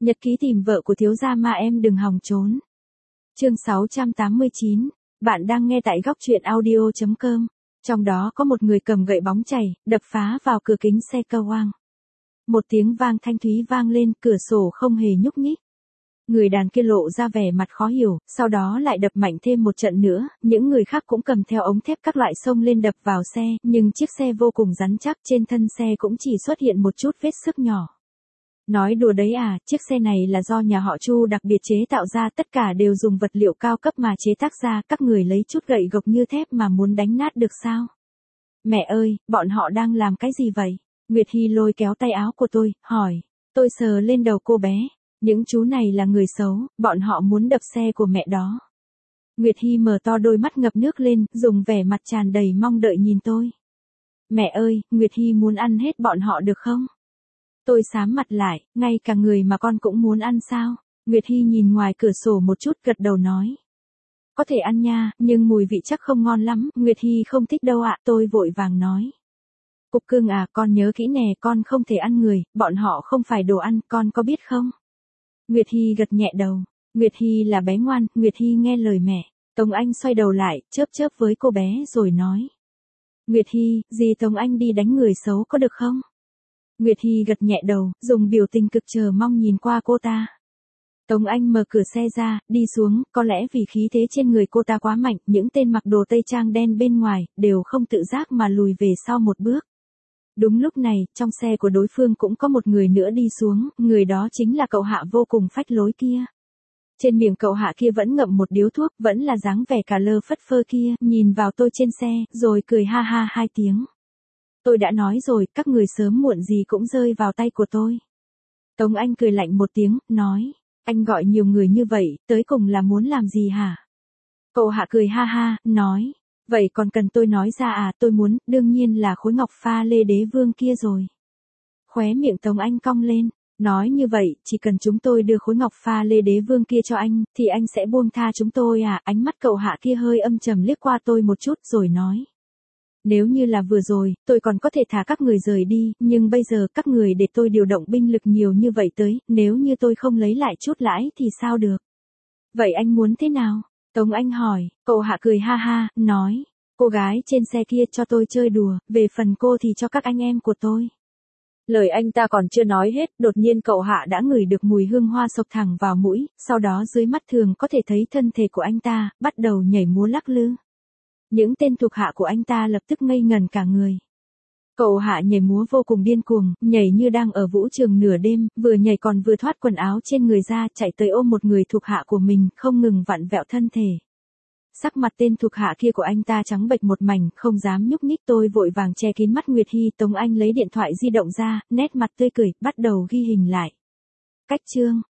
Nhật ký tìm vợ của thiếu gia mà em đừng hòng trốn. Chương 689, bạn đang nghe tại góc truyện audio.com. Trong đó có một người cầm gậy bóng chày, đập phá vào cửa kính xe cơ quang. Một tiếng vang thanh thúy vang lên, cửa sổ không hề nhúc nhích. Người đàn kia lộ ra vẻ mặt khó hiểu, sau đó lại đập mạnh thêm một trận nữa, những người khác cũng cầm theo ống thép các loại xông lên đập vào xe, nhưng chiếc xe vô cùng rắn chắc, trên thân xe cũng chỉ xuất hiện một chút vết xước nhỏ. Nói đùa đấy à, chiếc xe này là do nhà họ Chu đặc biệt chế tạo ra, tất cả đều dùng vật liệu cao cấp mà chế tác ra, các người lấy chút gậy gộc như thép mà muốn đánh nát được sao? Mẹ ơi, bọn họ đang làm cái gì vậy? Nguyệt Hy lôi kéo tay áo của tôi, hỏi. Tôi sờ lên đầu cô bé. Những chú này là người xấu, bọn họ muốn đập xe của mẹ đó. Nguyệt Hy mở to đôi mắt ngập nước lên, dùng vẻ mặt tràn đầy mong đợi nhìn tôi. Mẹ ơi, Nguyệt Hy muốn ăn hết bọn họ được không? Tôi xám mặt lại, ngay cả người mà con cũng muốn ăn sao? Nguyệt Hy nhìn ngoài cửa sổ một chút, gật đầu nói. Có thể ăn nha, nhưng mùi vị chắc không ngon lắm. Nguyệt Hy không thích đâu ạ, tôi vội vàng nói. Cục cưng à, con nhớ kỹ nè, con không thể ăn người, bọn họ không phải đồ ăn, con có biết không? Nguyệt Hy gật nhẹ đầu. Nguyệt Hy là bé ngoan, Nguyệt Hy nghe lời mẹ. Tống Anh xoay đầu lại, chớp chớp với cô bé rồi nói. Nguyệt Hy, dì Tống Anh đi đánh người xấu có được không? Nguyệt Hy gật nhẹ đầu, dùng biểu tình cực chờ mong nhìn qua cô ta. Tống Anh mở cửa xe ra, đi xuống, có lẽ vì khí thế trên người cô ta quá mạnh, những tên mặc đồ tây trang đen bên ngoài, đều không tự giác mà lùi về sau một bước. Đúng lúc này, trong xe của đối phương cũng có một người nữa đi xuống, người đó chính là cậu Hạ vô cùng phách lối kia. Trên miệng cậu Hạ kia vẫn ngậm một điếu thuốc, vẫn là dáng vẻ cả lơ phất phơ kia, nhìn vào tôi trên xe, rồi cười ha ha hai tiếng. Tôi đã nói rồi, các người sớm muộn gì cũng rơi vào tay của tôi. Tống Anh cười lạnh một tiếng, nói, anh gọi nhiều người như vậy, tới cùng là muốn làm gì hả? Cậu Hạ cười ha ha, nói, vậy còn cần tôi nói ra à, tôi muốn, đương nhiên là khối ngọc pha lê đế vương kia rồi. Khóe miệng Tống Anh cong lên, nói như vậy, chỉ cần chúng tôi đưa khối ngọc pha lê đế vương kia cho anh, thì anh sẽ buông tha chúng tôi à? Ánh mắt cậu Hạ kia hơi âm trầm liếc qua tôi một chút rồi nói. Nếu như là vừa rồi, tôi còn có thể thả các người rời đi, nhưng bây giờ các người để tôi điều động binh lực nhiều như vậy tới, nếu như tôi không lấy lại chút lãi thì sao được? Vậy anh muốn thế nào? Tống Anh hỏi, cậu Hạ cười ha ha, nói, cô gái trên xe kia cho tôi chơi đùa, về phần cô thì cho các anh em của tôi. Lời anh ta còn chưa nói hết, đột nhiên cậu Hạ đã ngửi được mùi hương hoa xộc thẳng vào mũi, sau đó dưới mắt thường có thể thấy thân thể của anh ta, bắt đầu nhảy múa lắc lư. Những tên thuộc hạ của anh ta lập tức ngây ngẩn cả người. Cậu Hạ nhảy múa vô cùng điên cuồng, nhảy như đang ở vũ trường nửa đêm, vừa nhảy còn vừa thoát quần áo trên người ra, chạy tới ôm một người thuộc hạ của mình, không ngừng vặn vẹo thân thể. Sắc mặt tên thuộc hạ kia của anh ta trắng bệch một mảnh, không dám nhúc nhích. Tôi vội vàng che kín mắt Nguyệt Hy. Tống Anh lấy điện thoại di động ra, nét mặt tươi cười, bắt đầu ghi hình lại. Cách chương